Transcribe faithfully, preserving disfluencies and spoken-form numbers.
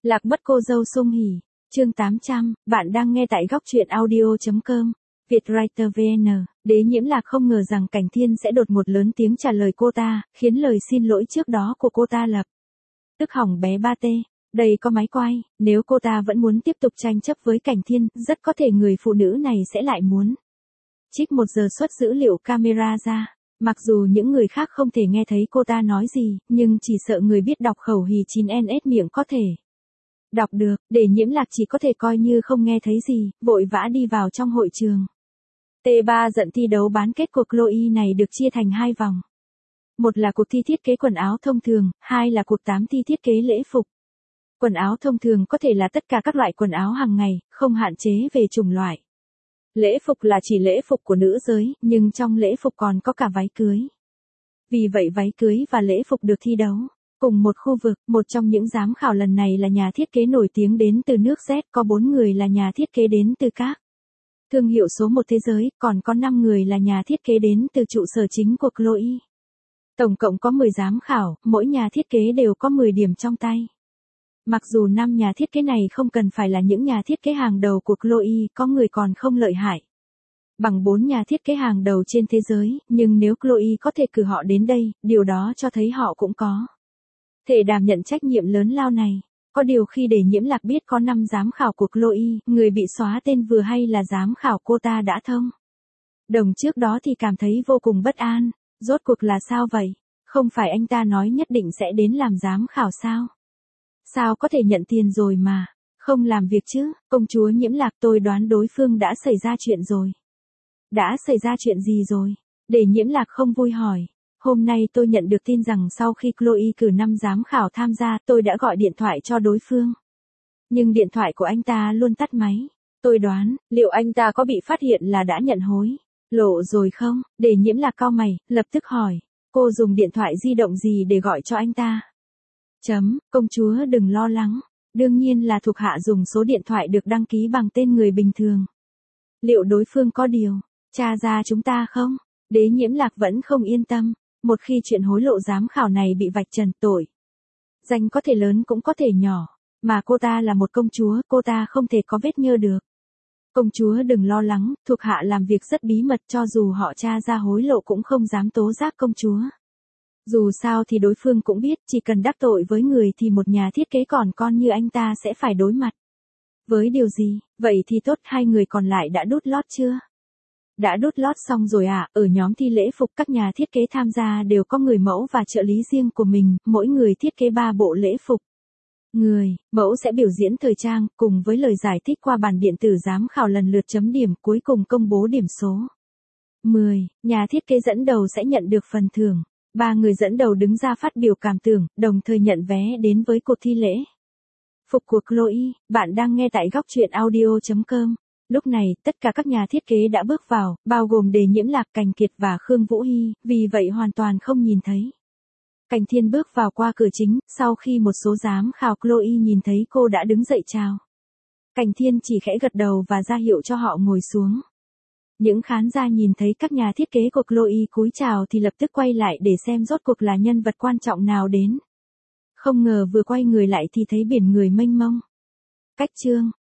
Lạc mất cô dâu Sung Hỉ, chương tám trăm, bạn đang nghe tại góc truyện audio.com, Vietwriter vê en, Đế Nhiễm Lạc không ngờ rằng Cảnh Thiên sẽ đột một lớn tiếng trả lời cô ta, khiến lời xin lỗi trước đó của cô ta lập tức hỏng bé ba tê. Đây có máy quay, nếu cô ta vẫn muốn tiếp tục tranh chấp với Cảnh Thiên, rất có thể người phụ nữ này sẽ lại muốn trích một giờ xuất dữ liệu camera ra. Mặc dù những người khác không thể nghe thấy cô ta nói gì, nhưng chỉ sợ người biết đọc khẩu hì chín en ét miệng có thể đọc được. Để Nhiễm Lạc chỉ có thể coi như không nghe thấy gì, vội vã đi vào trong hội trường. T ba giận thi đấu bán kết của Chloe này được chia thành hai vòng. Một là cuộc thi thiết kế quần áo thông thường, hai là cuộc tám thi thiết kế lễ phục. Quần áo thông thường có thể là tất cả các loại quần áo hàng ngày, không hạn chế về chủng loại. Lễ phục là chỉ lễ phục của nữ giới, nhưng trong lễ phục còn có cả váy cưới. Vì vậy váy cưới và lễ phục được thi đấu cùng một khu vực. Một trong những giám khảo lần này là nhà thiết kế nổi tiếng đến từ nước Z, có bốn người là nhà thiết kế đến từ các thương hiệu số một thế giới, còn có năm người là nhà thiết kế đến từ trụ sở chính của Chloe. Tổng cộng có mười giám khảo, mỗi nhà thiết kế đều có mười điểm trong tay. Mặc dù năm nhà thiết kế này không cần phải là những nhà thiết kế hàng đầu của Chloe, có người còn không lợi hại bằng bốn nhà thiết kế hàng đầu trên thế giới, nhưng nếu Chloe có thể cử họ đến đây, điều đó cho thấy họ cũng có thể đảm nhận trách nhiệm lớn lao này. Có điều khi Để Nhiễm Lạc biết có năm giám khảo của Chloe, người bị xóa tên vừa hay là giám khảo cô ta đã thông đồng trước đó thì cảm thấy vô cùng bất an. Rốt cuộc là sao vậy? Không phải anh ta nói nhất định sẽ đến làm giám khảo sao? Sao có thể nhận tiền rồi mà không làm việc chứ? Công chúa Nhiễm Lạc, tôi đoán đối phương đã xảy ra chuyện rồi. Đã xảy ra chuyện gì rồi? Để Nhiễm Lạc không vui hỏi. Hôm nay tôi nhận được tin rằng sau khi Chloe cử năm giám khảo tham gia, tôi đã gọi điện thoại cho đối phương. Nhưng điện thoại của anh ta luôn tắt máy. Tôi đoán, liệu anh ta có bị phát hiện là đã nhận hối lộ rồi không? Để Nhiễm Lạc cau mày, lập tức hỏi. Cô dùng điện thoại di động gì để gọi cho anh ta? Chấm, công chúa đừng lo lắng. Đương nhiên là thuộc hạ dùng số điện thoại được đăng ký bằng tên người bình thường. Liệu đối phương có điều tra ra chúng ta không? Đế Nhiễm Lạc vẫn không yên tâm. Một khi chuyện hối lộ giám khảo này bị vạch trần, tội danh có thể lớn cũng có thể nhỏ. Mà cô ta là một công chúa, cô ta không thể có vết nhơ được. Công chúa đừng lo lắng, thuộc hạ làm việc rất bí mật, cho dù họ tra ra hối lộ cũng không dám tố giác công chúa. Dù sao thì đối phương cũng biết, chỉ cần đắc tội với người thì một nhà thiết kế còn con như anh ta sẽ phải đối mặt với điều gì. Vậy thì tốt, hai người còn lại đã đút lót chưa? Đã đút lót xong rồi à? Ở nhóm thi lễ phục, các nhà thiết kế tham gia đều có người mẫu và trợ lý riêng của mình, mỗi người thiết kế ba bộ lễ phục. Người mẫu sẽ biểu diễn thời trang, cùng với lời giải thích qua bản điện tử giám khảo lần lượt chấm điểm, cuối cùng công bố điểm số. mười. Nhà thiết kế dẫn đầu sẽ nhận được phần thưởng. Ba người dẫn đầu đứng ra phát biểu cảm tưởng, đồng thời nhận vé đến với cuộc thi lễ phục của Chloe. Bạn đang nghe tại góc truyện audio.com. Lúc này, tất cả các nhà thiết kế đã bước vào, bao gồm Đề Nhiễm Lạc, Cảnh Kiệt và Khương Vũ Hy, vì vậy hoàn toàn không nhìn thấy Cảnh Thiên bước vào qua cửa chính. Sau khi một số giám khảo Chloe nhìn thấy cô đã đứng dậy chào, Cảnh Thiên chỉ khẽ gật đầu và ra hiệu cho họ ngồi xuống. Những khán giả nhìn thấy các nhà thiết kế của Chloe cúi chào thì lập tức quay lại để xem rốt cuộc là nhân vật quan trọng nào đến. Không ngờ vừa quay người lại thì thấy biển người mênh mông. Cách chương,